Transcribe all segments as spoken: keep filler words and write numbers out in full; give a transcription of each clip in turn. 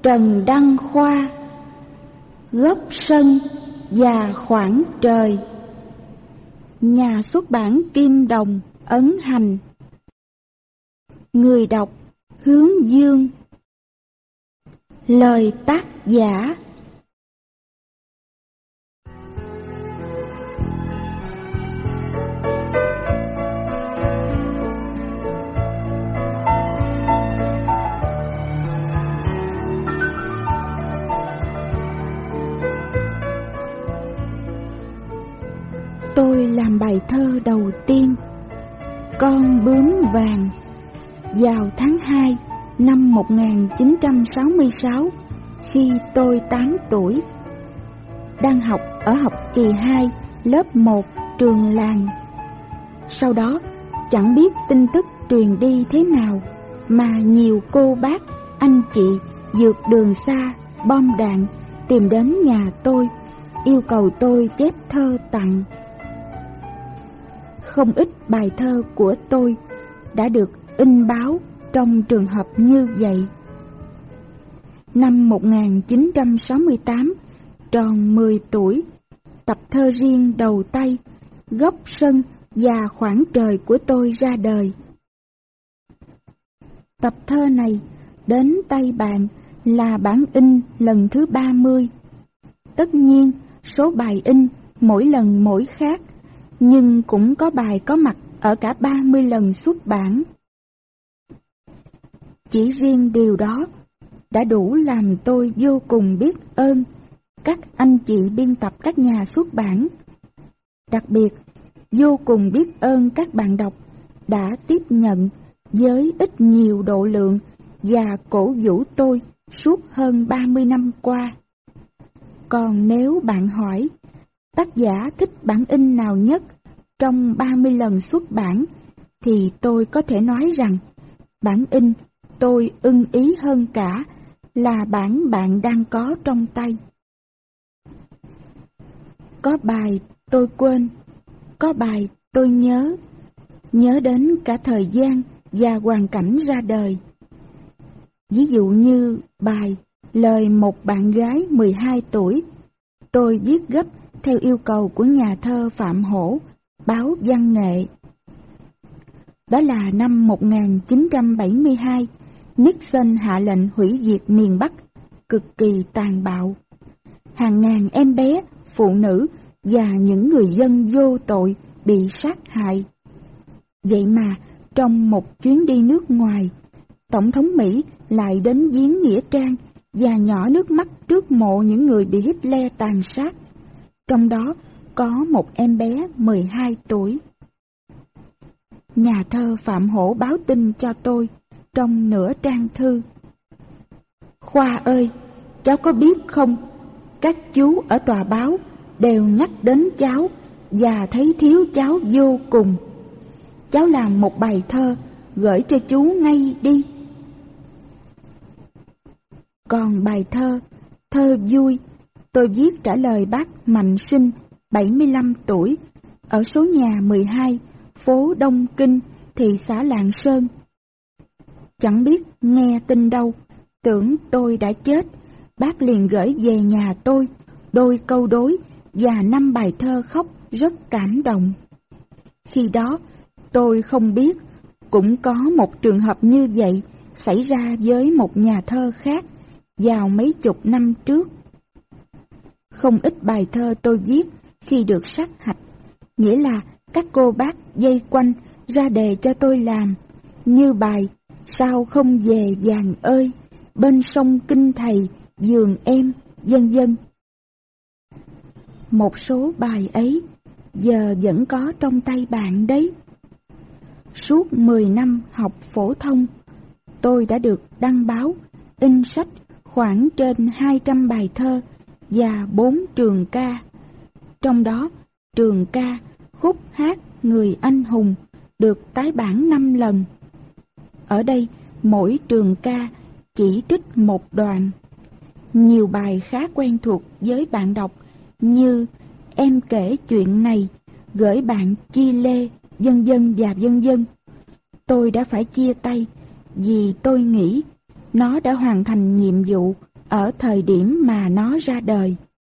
Trần Đăng Khoa. Góc sân và khoảng trời. Nhà xuất bản Kim Đồng, Ấn Hành. Người đọc Hướng Dương. Lời tác giả. Tôi làm bài thơ đầu tiên, Con bướm vàng, vào tháng hai năm một nghìn chín trăm sáu mươi sáu, khi tôi tám tuổi, đang học ở học kỳ hai, lớp một trường làng. Sau đó, chẳng biết tin tức truyền đi thế nào mà nhiều cô bác, anh chị vượt đường xa, bom đạn tìm đến nhà tôi, yêu cầu tôi chép thơ tặng. Không ít bài thơ của tôi đã được in báo trong trường hợp như vậy. Năm một nghìn chín trăm sáu mươi tám, tròn mười tuổi, tập thơ riêng đầu tay, Góc sân và khoảng trời của tôi ra đời. Tập thơ này đến tay bạn là bản in lần thứ ba mươi. Tất nhiên, số bài in mỗi lần mỗi khác, nhưng cũng có bài có mặt ở cả ba mươi lần xuất bản. Chỉ riêng điều đó đã đủ làm tôi vô cùng biết ơn các anh chị biên tập các nhà xuất bản. Đặc biệt, vô cùng biết ơn các bạn đọc đã tiếp nhận với ít nhiều độ lượng và cổ vũ tôi suốt hơn ba mươi năm qua. Còn nếu bạn hỏi tác giả thích bản in nào nhất trong ba mươi lần xuất bản, thì tôi có thể nói rằng bản in tôi ưng ý hơn cả là bản bạn đang có trong tay. Có bài tôi quên, có bài tôi nhớ, nhớ đến cả thời gian và hoàn cảnh ra đời. Ví dụ như bài Lời một bạn gái mười hai tuổi, tôi viết gấp theo yêu cầu của nhà thơ Phạm Hổ, báo Văn Nghệ. Đó là năm một nghìn chín trăm bảy mươi hai, Nixon hạ lệnh hủy diệt miền Bắc, cực kỳ tàn bạo. Hàng ngàn em bé, phụ nữ và những người dân vô tội bị sát hại. Vậy mà, trong một chuyến đi nước ngoài, Tổng thống Mỹ lại đến viếng nghĩa trang và nhỏ nước mắt trước mộ những người bị Hitler tàn sát. Trong đó có một em bé mười hai tuổi. Nhà thơ Phạm Hổ báo tin cho tôi trong nửa trang thư: Khoa ơi, cháu có biết không, các chú ở tòa báo đều nhắc đến cháu và thấy thiếu cháu vô cùng. Cháu làm một bài thơ gửi cho chú ngay đi. Còn bài thơ Thơ vui, tôi viết trả lời bác Mạnh Sinh, bảy mươi lăm tuổi, ở số nhà mười hai, phố Đông Kinh, thị xã Lạng Sơn. Chẳng biết nghe tin đâu, tưởng tôi đã chết, bác liền gửi về nhà tôi đôi câu đối và năm bài thơ khóc rất cảm động. Khi đó, tôi không biết cũng có một trường hợp như vậy xảy ra với một nhà thơ khác vào mấy chục năm trước. Không ít bài thơ tôi viết khi được sát hạch, nghĩa là các cô bác dây quanh ra đề cho tôi làm, như bài Sao không về vàng ơi, bên sông Kinh Thầy, vườn em, vân vân. Một số bài ấy giờ vẫn có trong tay bạn đấy. Suốt mười năm học phổ thông, tôi đã được đăng báo, in sách khoảng trên hai trăm bài thơ và bốn trường ca. Trong đó, trường ca khúc hát Người Anh Hùng được tái bản năm lần. Ở đây, mỗi trường ca chỉ trích một đoạn. Nhiều bài khá quen thuộc với bạn đọc như Em kể chuyện này, gửi bạn Chi Lê, vân vân và vân vân. Tôi đã phải chia tay vì tôi nghĩ nó đã hoàn thành nhiệm vụ ở thời điểm mà nó ra đời.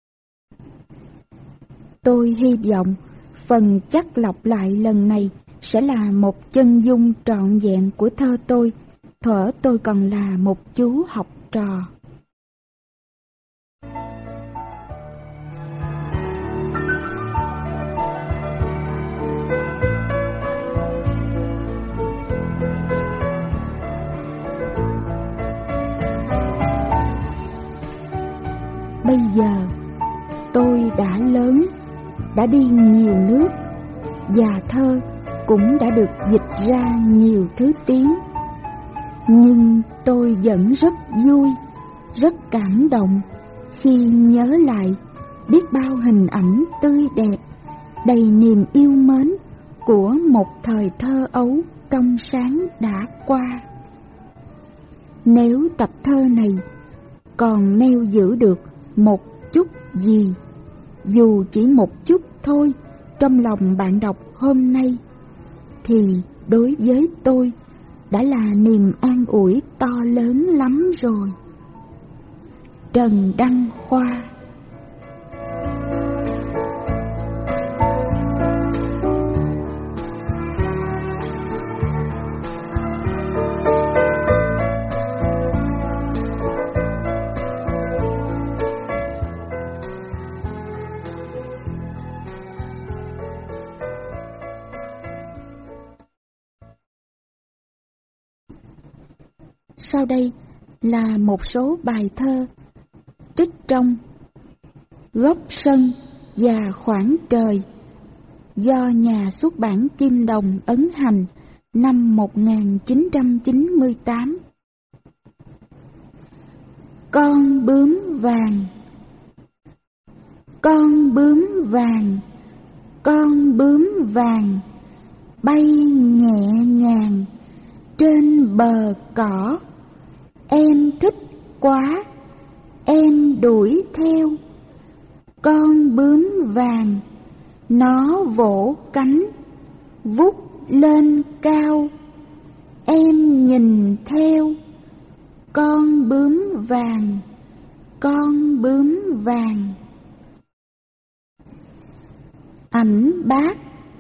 Tôi hy vọng phần chắt lọc lại lần này sẽ là một chân dung trọn vẹn của thơ tôi, thuở tôi còn là một chú học trò. Bây giờ tôi đã lớn, đã đi nhiều nước, và thơ cũng đã được dịch ra nhiều thứ tiếng. Nhưng tôi vẫn rất vui, rất cảm động khi nhớ lại biết bao hình ảnh tươi đẹp, đầy niềm yêu mến của một thời thơ ấu trong sáng đã qua. Nếu tập thơ này còn neo giữ được một chút gì, dù chỉ một chút thôi, trong lòng bạn đọc hôm nay, thì đối với tôi đã là niềm an ủi to lớn lắm rồi. Trần Đăng Khoa. Sau đây là một số bài thơ trích trong Góc Sân và Khoảng Trời do nhà xuất bản Kim Đồng ấn hành năm một nghìn chín trăm chín mươi tám. Con bướm vàng, con bướm vàng, con bướm vàng bay nhẹ nhàng trên bờ cỏ. Em thích quá, em đuổi theo. Con bướm vàng, nó vỗ cánh, vút lên cao. Em nhìn theo. Con bướm vàng, con bướm vàng. Ảnh Bác.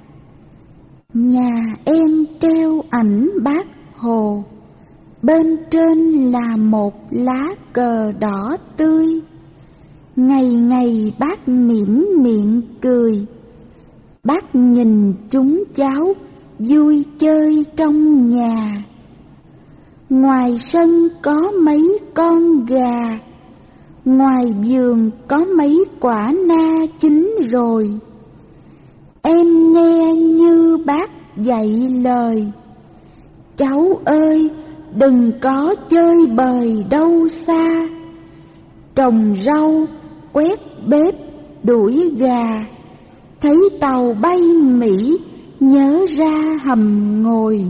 Nhà em treo ảnh Bác Hồ, bên trên là một lá cờ đỏ tươi. Ngày ngày Bác mỉm miệng cười. Bác nhìn chúng cháu vui chơi trong nhà. Ngoài sân có mấy con gà, ngoài vườn có mấy quả na chín rồi. Em nghe như Bác dạy lời. Cháu ơi, đừng có chơi bời đâu xa. Trồng rau, quét bếp, đuổi gà. Thấy tàu bay Mỹ, nhớ ra hầm ngồi.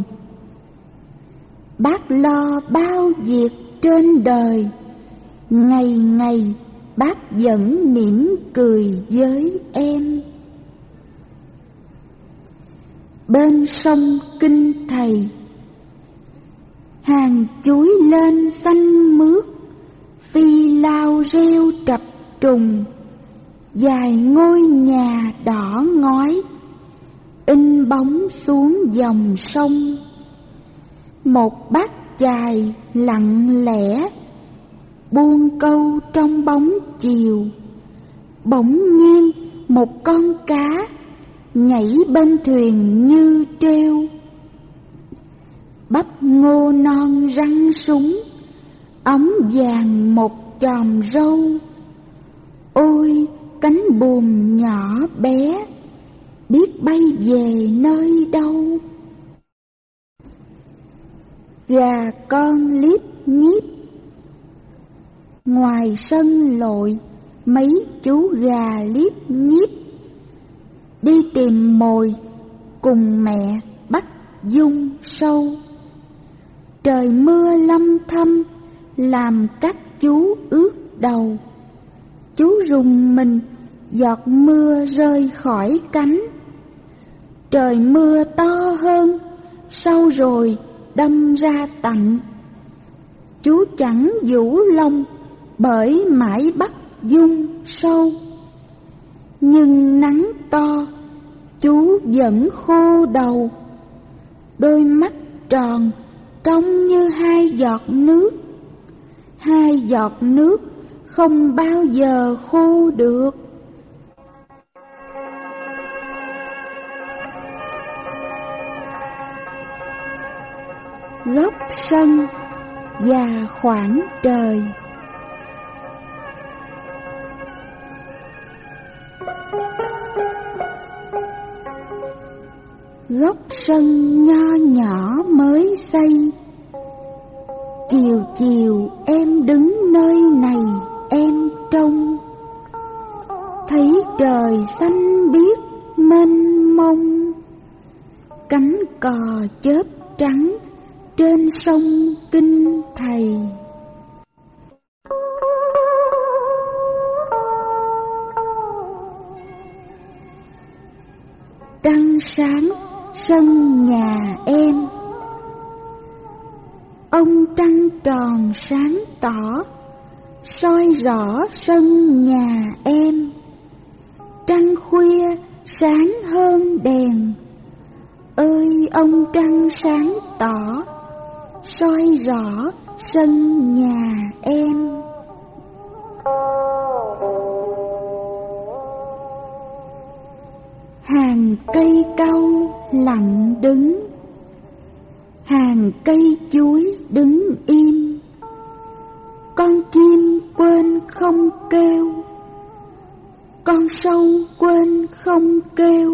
Bác lo bao việc trên đời. Ngày ngày Bác vẫn mỉm cười với em. Bên sông Kinh Thầy, hàng chuối lên xanh mướt, phi lao reo trập trùng. Dài ngôi nhà đỏ ngói, in bóng xuống dòng sông. Một bác chài lặng lẽ, buông câu trong bóng chiều. Bỗng nhiên một con cá nhảy bên thuyền như treo. Bắp ngô non răng súng, ống vàng một chòm râu. Ôi cánh buồm nhỏ bé, biết bay về nơi đâu. Gà con líp nhíp. Ngoài sân lội, mấy chú gà líp nhíp. Đi tìm mồi, cùng mẹ bắt dung sâu. Trời mưa lâm thâm, làm các chú ướt đầu. Chú rùng mình, giọt mưa rơi khỏi cánh. Trời mưa to hơn, sau rồi đâm ra tạnh. Chú chẳng vũ lông, bởi mãi bắt dung sâu. Nhưng nắng to, chú vẫn khô đầu. Đôi mắt tròn trông như hai giọt nước. Hai giọt nước không bao giờ khô được. Góc sân và khoảng trời. Góc sân nho nhỏ mới xây. Chiều chiều em đứng nơi này em trông, thấy trời xanh biếc mênh mông. Cánh cò chớp trắng trên sông Kinh Thầy. Trăng sáng sân nhà em. Ông trăng tròn sáng tỏ, soi rõ sân nhà em. Trăng khuya sáng hơn đèn, ơi ông trăng sáng tỏ, soi rõ sân nhà em. Hàng cây cau lặng đứng, hàng cây chuối đứng im. Con chim quên không kêu, con sâu quên không kêu.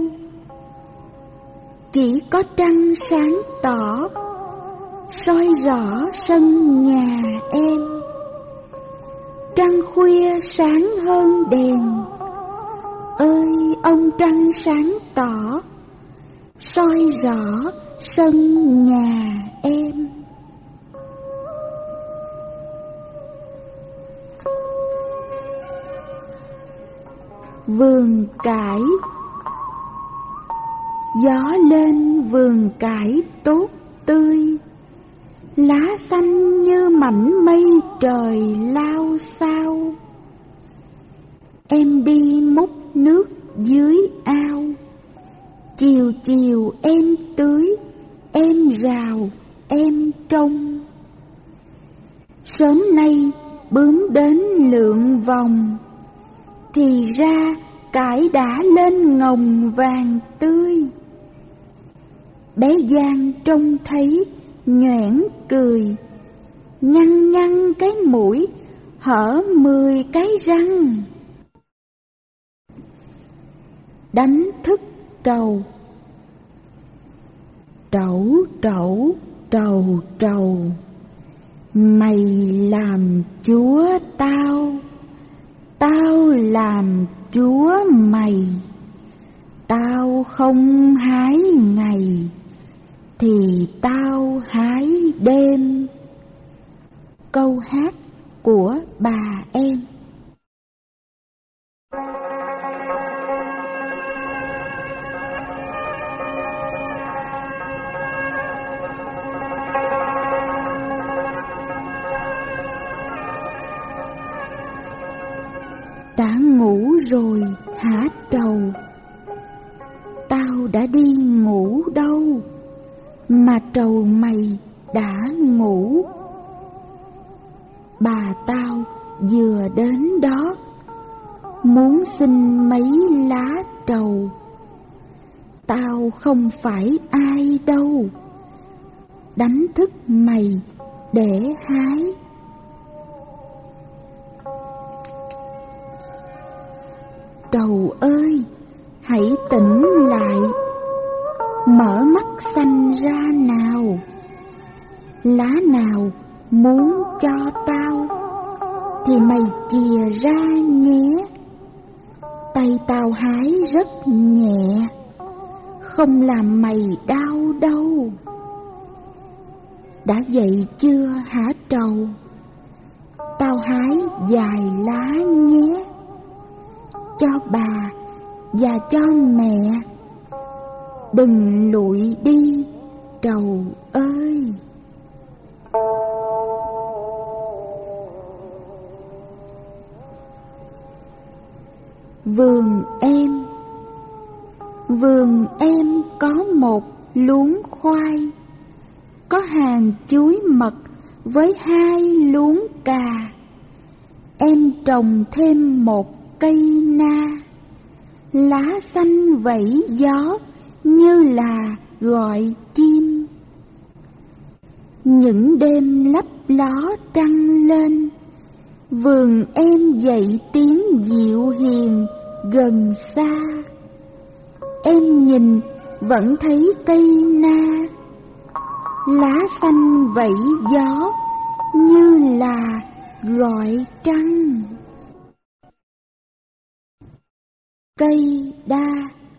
Chỉ có trăng sáng tỏ, soi rõ sân nhà em. Trăng khuya sáng hơn đèn, ơi ông trăng sáng tỏ, soi rõ sân nhà em. Vườn cải. Gió lên vườn cải tốt tươi, lá xanh như mảnh mây trời lao sao. Em đi múc nước dưới ao, chiều chiều em tưới, em rào, em trông. Sớm nay bướm đến lượn vòng, thì ra cải đã lên ngồng vàng tươi. Bé Giang trông thấy nhoẻn cười, nhăn nhăn cái mũi, hở mười cái răng. Đánh thức trầu. Trẩu trẩu trầu trầu, mày làm chúa tao, tao làm chúa mày. Tao không hái ngày, thì tao hái đêm. Câu hát của bà em. Đã ngủ rồi hả trầu? Tao đã đi ngủ đâu, mà trầu mày đã ngủ. Bà tao vừa đến đó, muốn xin mấy lá trầu. Tao không phải ai đâu, đánh thức mày để hái. Trầu ơi, hãy tỉnh lại, mở mắt xanh ra nào. Lá nào muốn cho tao, thì mày chìa ra nhé. Tay tao hái rất nhẹ, không làm mày đau đâu. Đã dậy chưa hả trầu? Tao hái vài lá nhé, cho bà và cho mẹ. Đừng lụi đi trầu ơi. Vườn em. Vườn em có một luống khoai, có hàng chuối mật với hai luống cà. Em trồng thêm một cây na, lá xanh vẫy gió như là gọi chim. Những đêm lấp ló trăng lên, vườn em dậy tiếng dịu hiền gần xa. Em nhìn vẫn thấy cây na, lá xanh vẫy gió như là gọi trăng. Cây đa.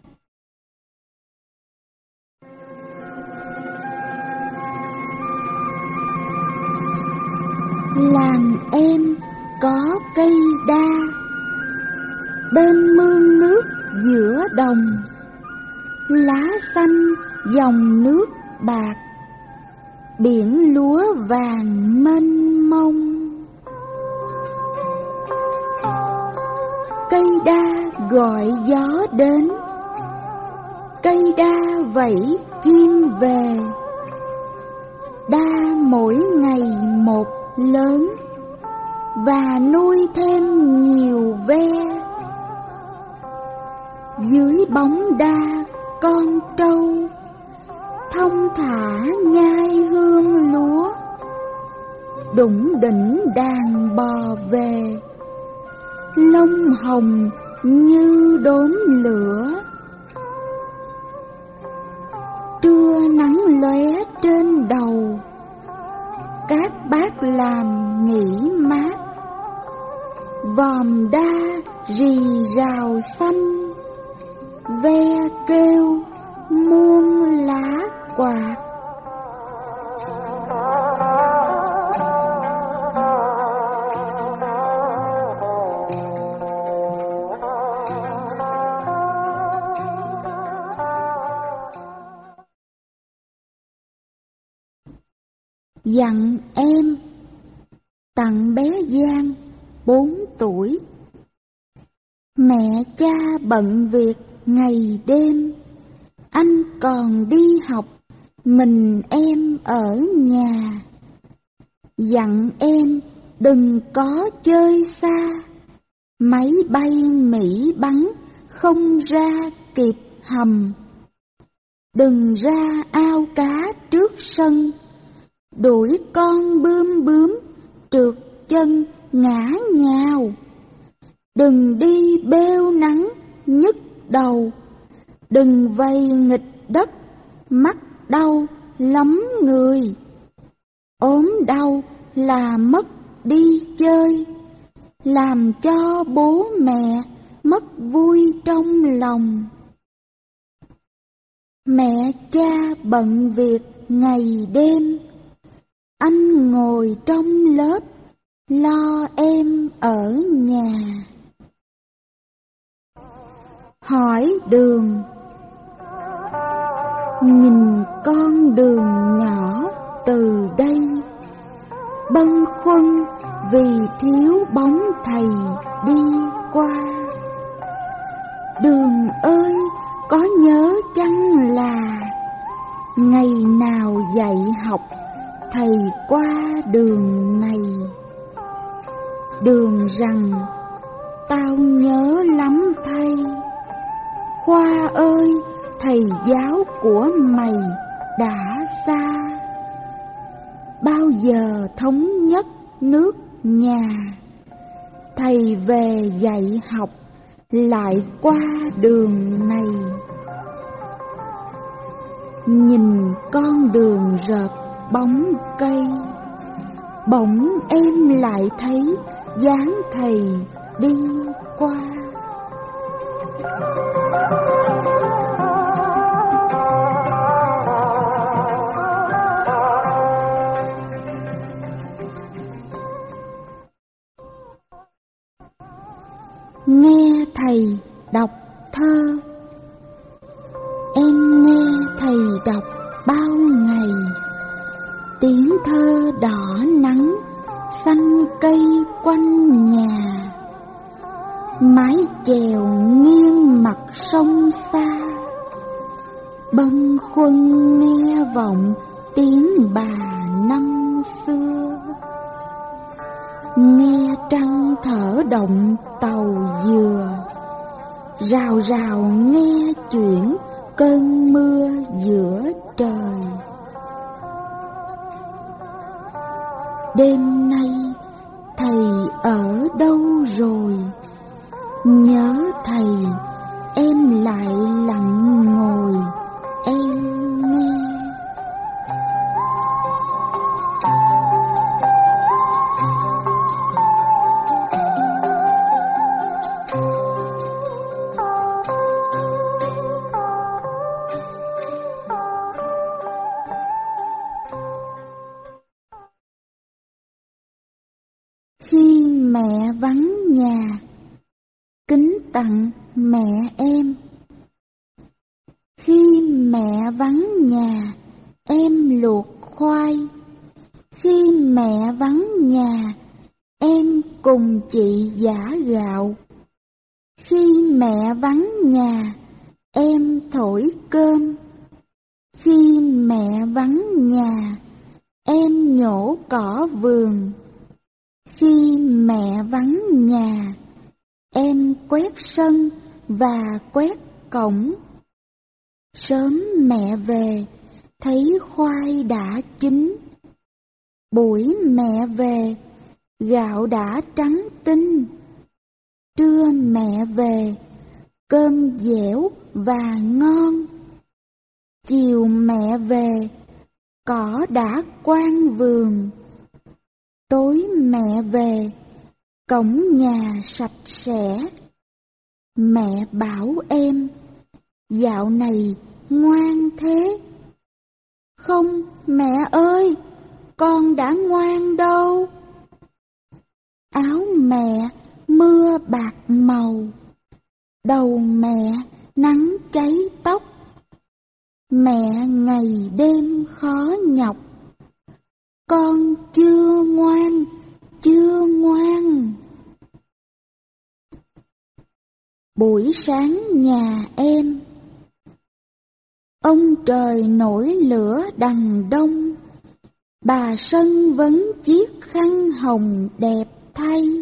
Làng em có cây đa, bên mương nước giữa đồng, lá xanh dòng nước bạc, biển lúa vàng mênh mông. Cây đa gọi gió đến, cây đa vẫy chim về. Đa mỗi ngày một lớn, và nuôi thêm nhiều ve. Dưới bóng đa con trâu, thong thả nhai hương lúa. Đủng đỉnh đàn bò về, lông hồng như đốm lửa. Trưa nắng lóe trên đầu, các bác làm nghỉ mát. Vòm đa rì rào xanh, ve kêu muôn lá quạt. Dặn em. Tặng bé Giang bốn tuổi. Mẹ cha bận việc ngày đêm, anh còn đi học, mình em ở nhà. Dặn em đừng có chơi xa, máy bay Mỹ bắn không ra kịp hầm. Đừng ra ao cá trước sân, đuổi con bướm bướm trượt chân ngã nhào. Đừng đi bêu nắng nhức đầu, đừng vây nghịch đất mắc đau lắm người. Ốm đau là mất đi chơi, làm cho bố mẹ mất vui trong lòng. Mẹ cha bận việc ngày đêm, anh ngồi trong lớp lo em ở nhà. Hỏi đường. Nhìn con đường nhỏ từ đây, bâng khuâng vì thiếu bóng thầy đi qua. Đường ơi, có nhớ chăng là ngày nào dạy học thầy qua đường này? Đường rằng tao nhớ lắm thầy. Khoa ơi, thầy giáo của mày đã xa. Bao giờ thống nhất nước nhà, thầy về dạy học lại qua đường này. Nhìn con đường rợp bóng cây, bỗng em lại thấy dáng thầy đi qua. Nghe thầy đọc thơ. Em nghe thầy đọc bao ngày, tiếng thơ đỏ nắng xanh cây quanh nhà. mái chèo nghiêng mặt sông xa, bâng khuâng nghe vọng tiếng bà năm xưa. Nghe trăng thở động tàu dừa, rào rào nghe chuyển cơn mưa giữa trời. Đêm nay thầy ở đâu rồi? Nhớ thầy em lại lặng ngồi em nghe. Khi mẹ vắng nhà, kính tặng mẹ em. Khi mẹ vắng nhà, em luộc khoai. Khi mẹ vắng nhà, em cùng chị giã gạo. Khi mẹ vắng nhà, em thổi cơm. Khi mẹ vắng nhà, em nhổ cỏ vườn. Khi mẹ vắng nhà, em quét sân và quét cổng. Sớm mẹ về, thấy khoai đã chín. Buổi mẹ về, gạo đã trắng tinh. Trưa mẹ về, cơm dẻo và ngon. Chiều mẹ về, cỏ đã quang vườn. Tối mẹ về, cổng nhà sạch sẽ. Mẹ bảo em, dạo này ngoan thế. Không mẹ ơi, con đã ngoan đâu. Áo mẹ mưa bạc màu, đầu mẹ nắng cháy tóc. Mẹ ngày đêm khó nhọc, con chưa ngoan, chưa ngoan. Buổi sáng nhà em, ông trời nổi lửa đằng đông. Bà Sân vấn chiếc khăn hồng đẹp thay.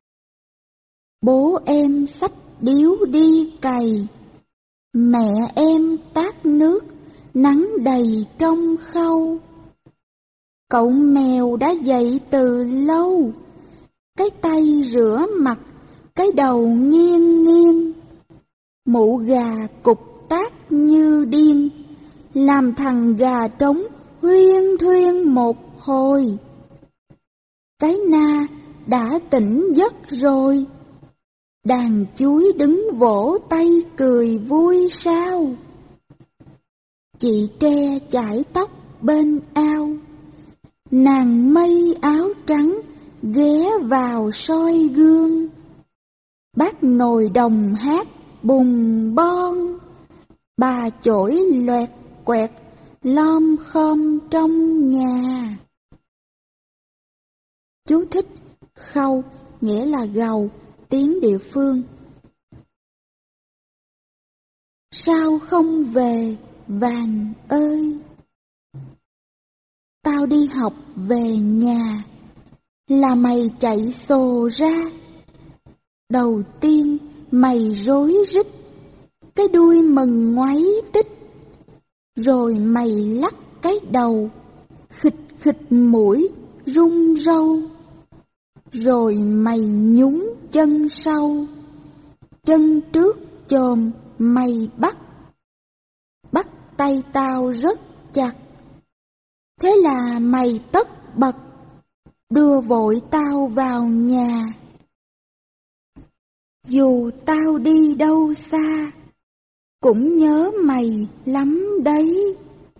Bố em xách điếu đi cày. Mẹ em tát nước, nắng đầy trong khâu. Cậu mèo đã dậy từ lâu, cái tay rửa mặt, cái đầu nghiêng nghiêng. Mụ gà cục tác như điên, làm thằng gà trống huyên thuyên một hồi. Cái na đã tỉnh giấc rồi, đàn chuối đứng vỗ tay cười vui sao. Chị tre chải tóc bên ao, nàng mây áo trắng ghé vào soi gương. Bác nồi đồng hát bùng bon, bà chổi loẹt quẹt lom khom trong nhà. Chú thích: khâu nghĩa là gầu, tiếng địa phương. Sao không về vàng ơi? Tao đi học về nhà, là mày chạy xồ ra. Đầu tiên mày rối rít, cái đuôi mừng ngoáy tích. Rồi mày lắc cái đầu, khịch khịch mũi rung râu. Rồi mày nhúng chân sau, chân trước chồm mày bắt. Bắt tay tao rất chặt, thế là mày tất bật đưa vội tao vào nhà. Dù tao đi đâu xa, cũng nhớ mày lắm đấy.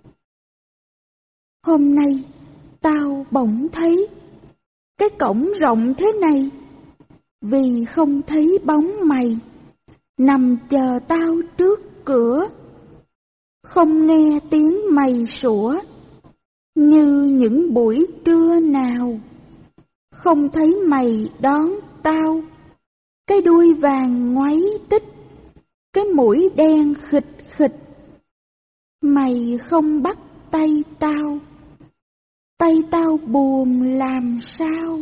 Hôm nay tao bỗng thấy cái cổng rộng thế này, vì không thấy bóng mày nằm chờ tao trước cửa. Không nghe tiếng mày sủa như những buổi trưa nào. Không thấy mày đón tao cái đuôi vàng ngoáy tích, cái mũi đen khịch khịch. Mày không bắt tay tao, tay tao buồn làm sao?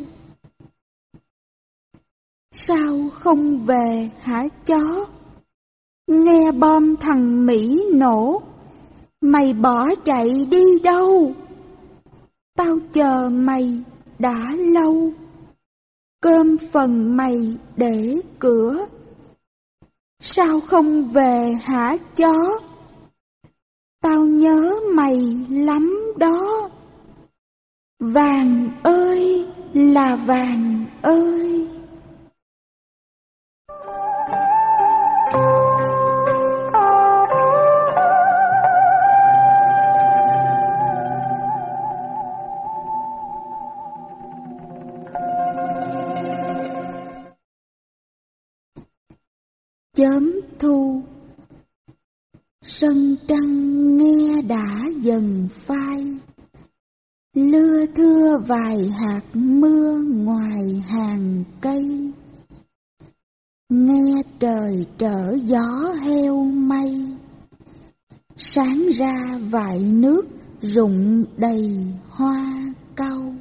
Sao không về hả chó? Nghe bom thằng Mỹ nổ, mày bỏ chạy đi đâu? Tao chờ mày đã lâu, cơm phần mày để cửa. Sao không về hả chó? Tao nhớ mày lắm đó. Vàng ơi là vàng ơi. Chớm thu, sân trăng nghe đã dần phai, lưa thưa vài hạt mưa ngoài hàng cây. Nghe trời trở gió heo mây, sáng ra vại nước rụng đầy hoa cau.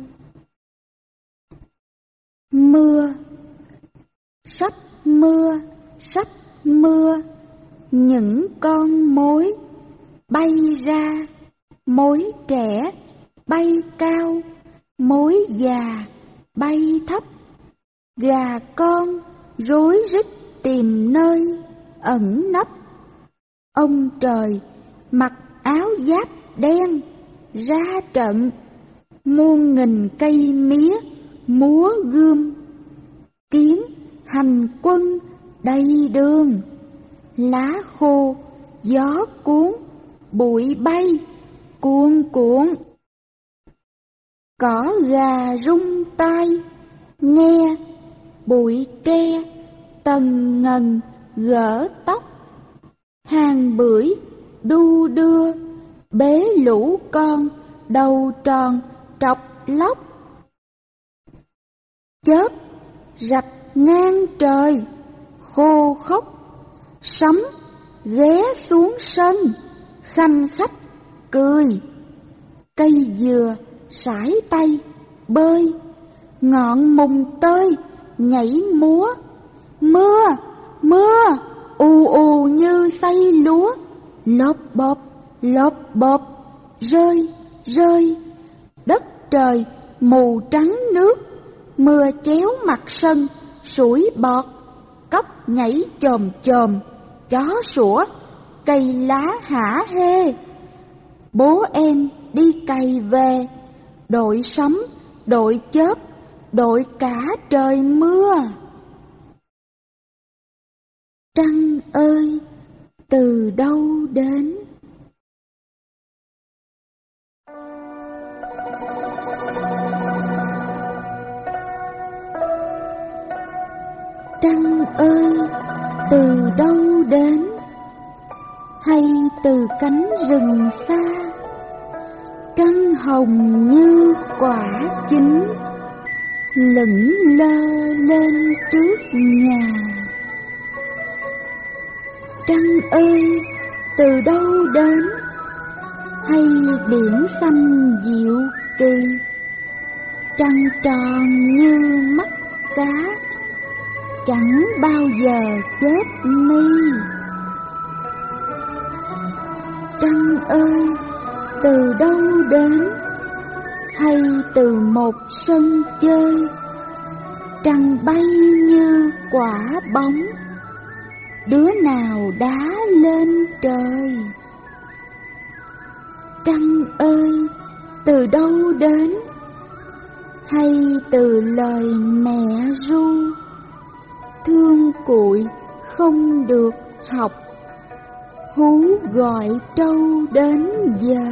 Mưa, sắp mưa, sắp mưa, những con mối bay ra, mối trẻ bay cao, mối già bay thấp. Gà con rối rít tìm nơi ẩn nấp. Ông trời mặc áo giáp đen ra trận, muôn nghìn cây mía múa gươm. Kiến hành quân đầy đường, lá khô gió cuốn, bụi bay cuồn cuộn. Cỏ gà rung tai nghe, bụi tre tần ngần gỡ tóc. Hàng bưởi đu đưa bế lũ con đầu tròn trọc lóc. Chớp rạch ngang trời khô khốc, sấm ghé xuống sân khanh khách cười. Cây dừa sải tay bơi, ngọn mùng tơi nhảy múa. Mưa, mưa ù ù như xay lúa, lốp bốp, lốp bốp, rơi, rơi. Đất trời mù trắng nước, mưa chéo mặt sân, sủi bọt. Cóc nhảy chồm chồm, chó sủa, cây lá hả hê. Bố em đi cày về, đội sấm, đội chớp, đội cả trời mưa. Trăng ơi, từ đâu đến? Trăng ơi, từ đâu đến? Hay từ cánh rừng xa? Trăng hồng như quả chín, lững lơ lên trước nhà. Trăng ơi, từ đâu đến? Hay biển xanh dịu kỳ, trăng tròn như mắt cá, chẳng bao giờ chết mi. Trăng ơi, từ đâu đến? Hay từ một sân chơi, trăng bay như quả bóng, đứa nào đá lên trời? Trăng ơi, từ đâu đến? Hay từ lời mẹ ru, thương cụi không được học, hú gọi trâu đến giờ.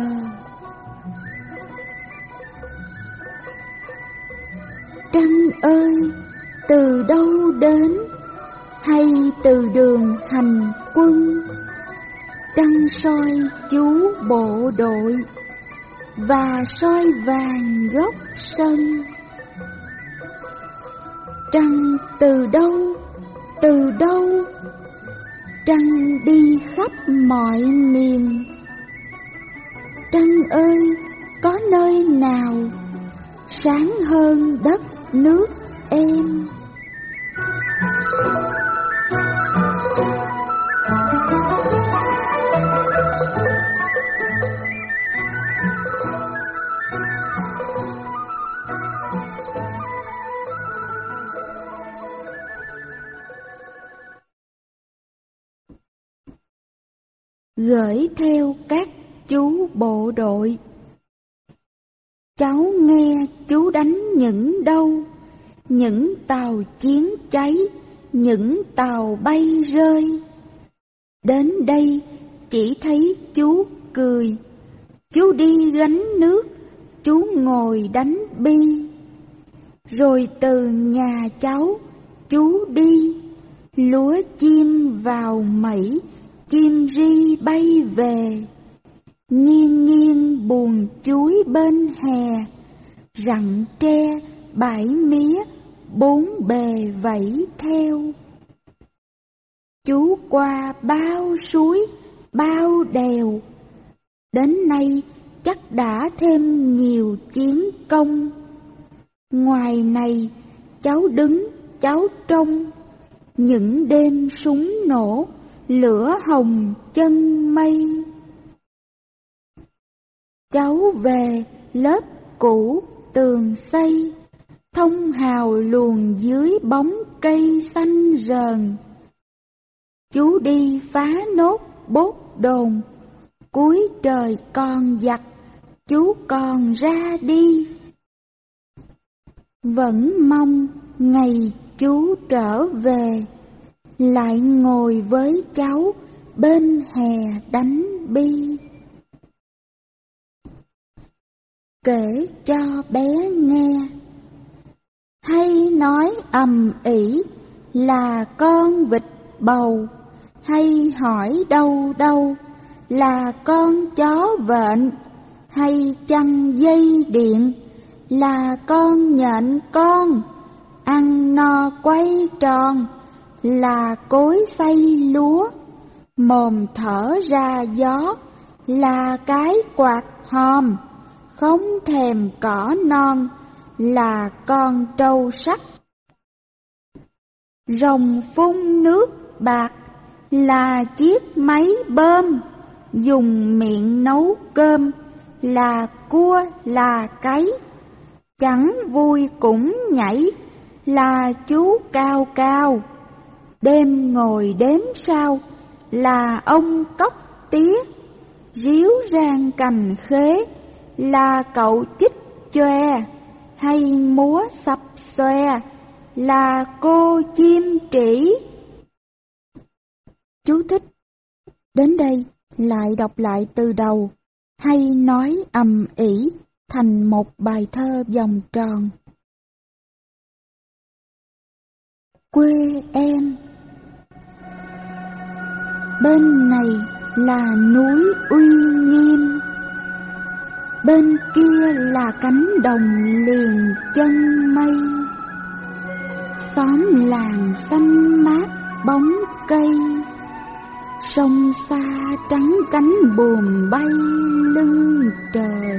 Trăng ơi, từ đâu đến? Hay từ đường hành quân, trăng soi chú bộ đội và soi vàng góc sân. Trăng từ đâu? từ đâu? Trăng đi khắp mọi miền. Trăng ơi, có nơi nào sáng hơn đất nước em? Gửi theo các chú bộ đội. Cháu nghe chú đánh những đâu? Những tàu chiến cháy, những tàu bay rơi. Đến đây chỉ thấy chú cười. Chú đi gánh nước, chú ngồi đánh bi. Rồi từ nhà cháu chú đi, lúa chim vào mẩy, chim ri bay về. Nghiêng nghiêng buồn chuối bên hè, rặng tre bãi mía bốn bề vẫy theo. Chú qua bao suối bao đèo, đến nay chắc đã thêm nhiều chiến công. Ngoài này cháu đứng cháu trông, những đêm súng nổ lửa hồng chân mây. Cháu về lớp cũ tường xây, thông hào luồn dưới bóng cây xanh rờn. Chú đi phá nốt bốt đồn, cuối trời còn giặc, chú còn ra đi. Vẫn mong ngày chú trở về, lại ngồi với cháu bên hè đánh bi. Kể cho bé nghe, hay nói ầm ĩ là con vịt bầu, hay hỏi đâu đâu là con chó vện, hay chăn dây điện là con nhện con, ăn no quay tròn là cối xay lúa, mồm thở ra gió là cái quạt hòm, không thèm cỏ non là con trâu sắt. Rồng phun nước bạc là chiếc máy bơm, dùng miệng nấu cơm là cua là cấy. Chẳng vui cũng nhảy là chú cao cao, đêm ngồi đếm sao là ông cóc tía, ríu rang cành khế là cậu chích choe, hay múa sập xòe là cô chim trĩ. Chú thích. Đến đây lại đọc lại từ đầu, hay nói ầm ĩ thành một bài thơ vòng tròn. Quê em. Bên này là núi uy nghiêm, bên kia là cánh đồng liền chân mây. Xóm làng xanh mát bóng cây, sông xa trắng cánh buồm bay lưng trời.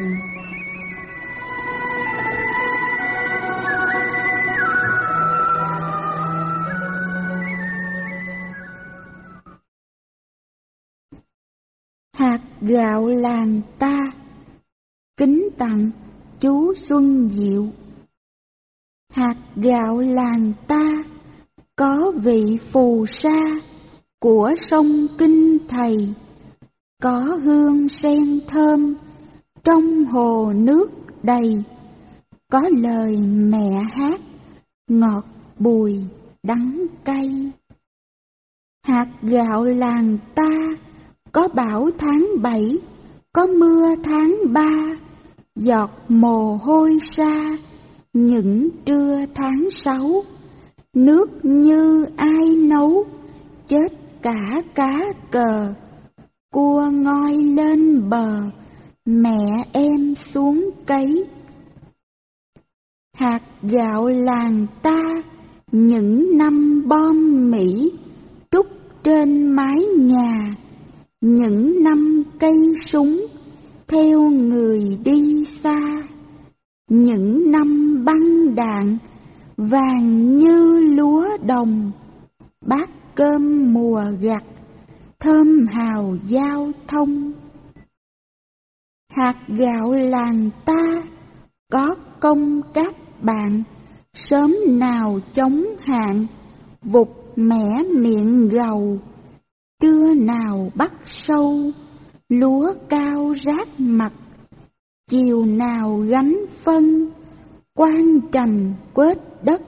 Hạt gạo làng ta, kính tặng chú Xuân Diệu. Hạt gạo làng ta có vị phù sa của sông Kinh Thầy, có hương sen thơm trong hồ nước đầy, có lời mẹ hát ngọt bùi đắng cay. Hạt gạo làng ta có bão tháng bảy, có mưa tháng ba, giọt mồ hôi sa những trưa tháng sáu. Nước như ai nấu, chết cả cá cờ, cua ngoi lên bờ, mẹ em xuống cấy. Hạt gạo làng ta những năm bom Mỹ trút trên mái nhà, những năm cây súng theo người đi xa, những năm băng đạn vàng như lúa đồng, bát cơm mùa gặt thơm hào giao thông. Hạt gạo làng ta có công các bạn, sớm nào chống hạn vụt mẻ miệng gầu, trưa nào bắt sâu lúa cao rát mặt, chiều nào gánh phân quan trành quết đất.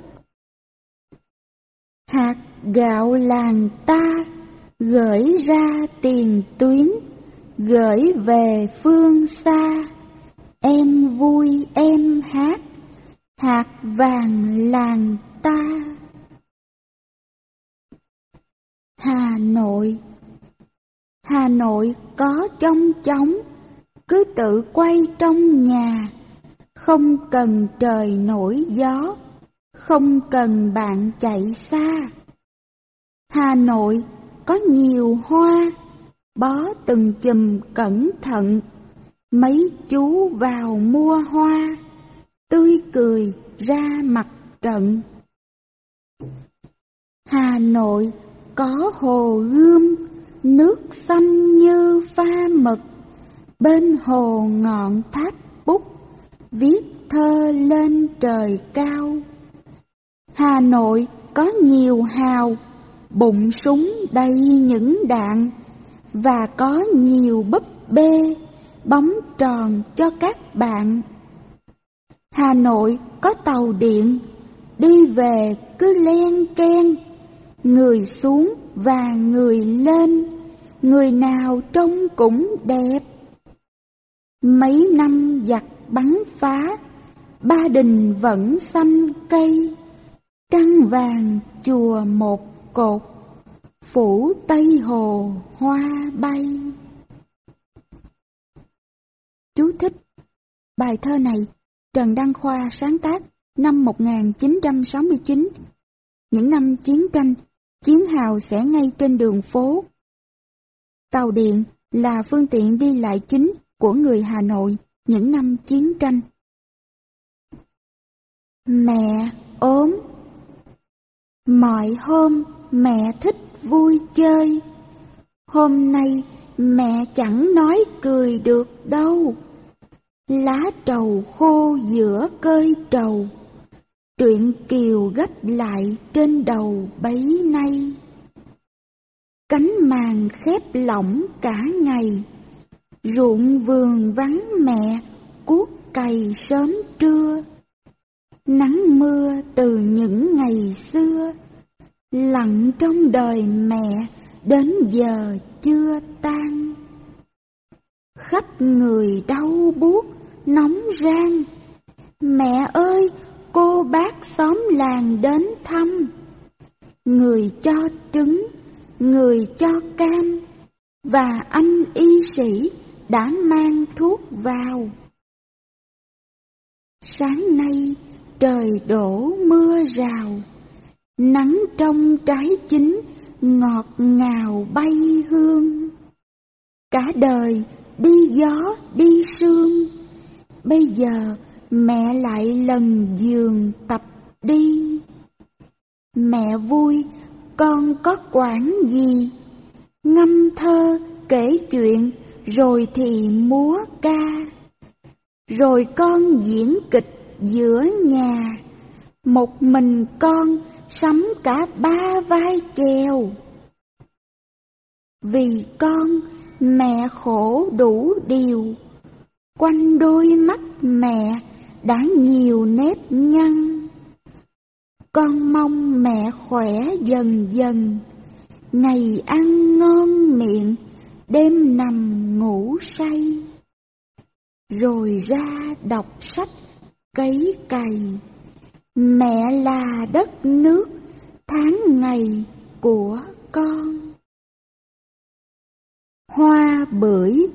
Hạt gạo làng ta gửi ra tiền tuyến, gửi về phương xa, em vui em hát, hạt vàng làng ta. Hà Nội. Hà Nội có chong chóng, cứ tự quay trong nhà, không cần trời nổi gió, không cần bạn chạy xa. Hà Nội có nhiều hoa, bó từng chùm cẩn thận, mấy chú vào mua hoa, tươi cười ra mặt trận. Hà Nội có hồ Gươm, nước xanh như pha mực, bên hồ ngọn tháp bút, viết thơ lên trời cao. Hà Nội có nhiều hào, bụng súng đầy những đạn, và có nhiều búp bê, bóng tròn cho các bạn. Hà Nội có tàu điện, đi về cứ len keng, người xuống và người lên, người nào trông cũng đẹp. Mấy năm giặc bắn phá, Ba Đình vẫn xanh cây, trăng vàng chùa một cột, phủ Tây Hồ hoa bay. Chú thích: bài thơ này Trần Đăng Khoa sáng tác năm một nghìn chín trăm sáu mươi chín. Những năm chiến tranh, chiến hào sẽ ngay trên đường phố. Tàu điện là phương tiện đi lại chính của người Hà Nội những năm chiến tranh. Mẹ ốm. Mọi hôm mẹ thích vui chơi, hôm nay mẹ chẳng nói cười được đâu. Lá trầu khô giữa cơi trầu, truyện Kiều gấp lại trên đầu bấy nay. Cánh màn khép lỏng cả ngày, ruộng vườn vắng mẹ cuốc cày sớm trưa. Nắng mưa từ những ngày xưa, lặng trong đời mẹ đến giờ chưa tan. Khắp người đau buốt nóng rang, mẹ ơi cô bác xóm làng đến thăm. Người cho trứng, người cho cam, và anh y sĩ đã mang thuốc vào. Sáng nay trời đổ mưa rào, nắng trong trái chín ngọt ngào bay hương. Cả đời đi gió đi sương, bây giờ mẹ lại lần giường tập đi. Mẹ vui con có quản gì, ngâm thơ kể chuyện rồi thì múa ca. Rồi con diễn kịch giữa nhà, một mình con sắm cả ba vai chèo. Vì con mẹ khổ đủ điều, quanh đôi mắt mẹ đã nhiều nếp nhăn. Con mong mẹ khỏe dần dần, ngày ăn ngon miệng, đêm nằm ngủ say. Rồi ra đọc sách cấy cày, mẹ là đất nước tháng ngày của con. Hoa bưởi.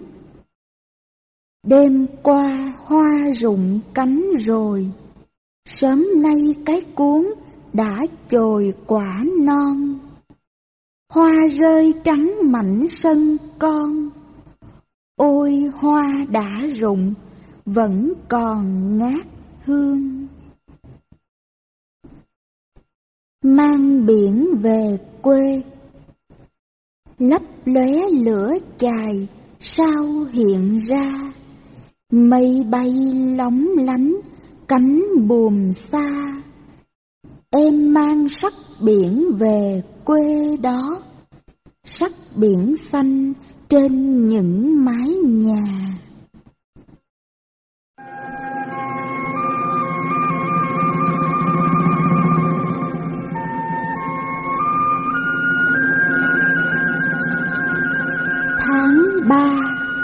Đêm qua hoa rụng cánh rồi, sớm nay cái cuốn đã chồi quả non. Hoa rơi trắng mảnh sân con, ôi hoa đã rụng vẫn còn ngát hương. Mang biển về quê, lấp lóe lửa chài sao hiện ra. Mây bay lóng lánh cánh buồm xa, em mang sắc biển về quê đó, sắc biển xanh trên những mái nhà. Tháng ba,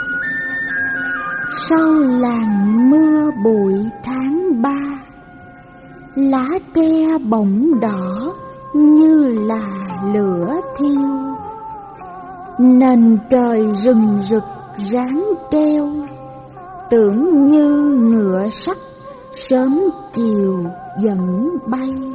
sau làn mưa bụi tháng ba, lá tre bỗng đỏ như là lửa thiêu. Nền trời rừng rực ráng treo, tưởng như ngựa sắt sớm chiều vẫn bay.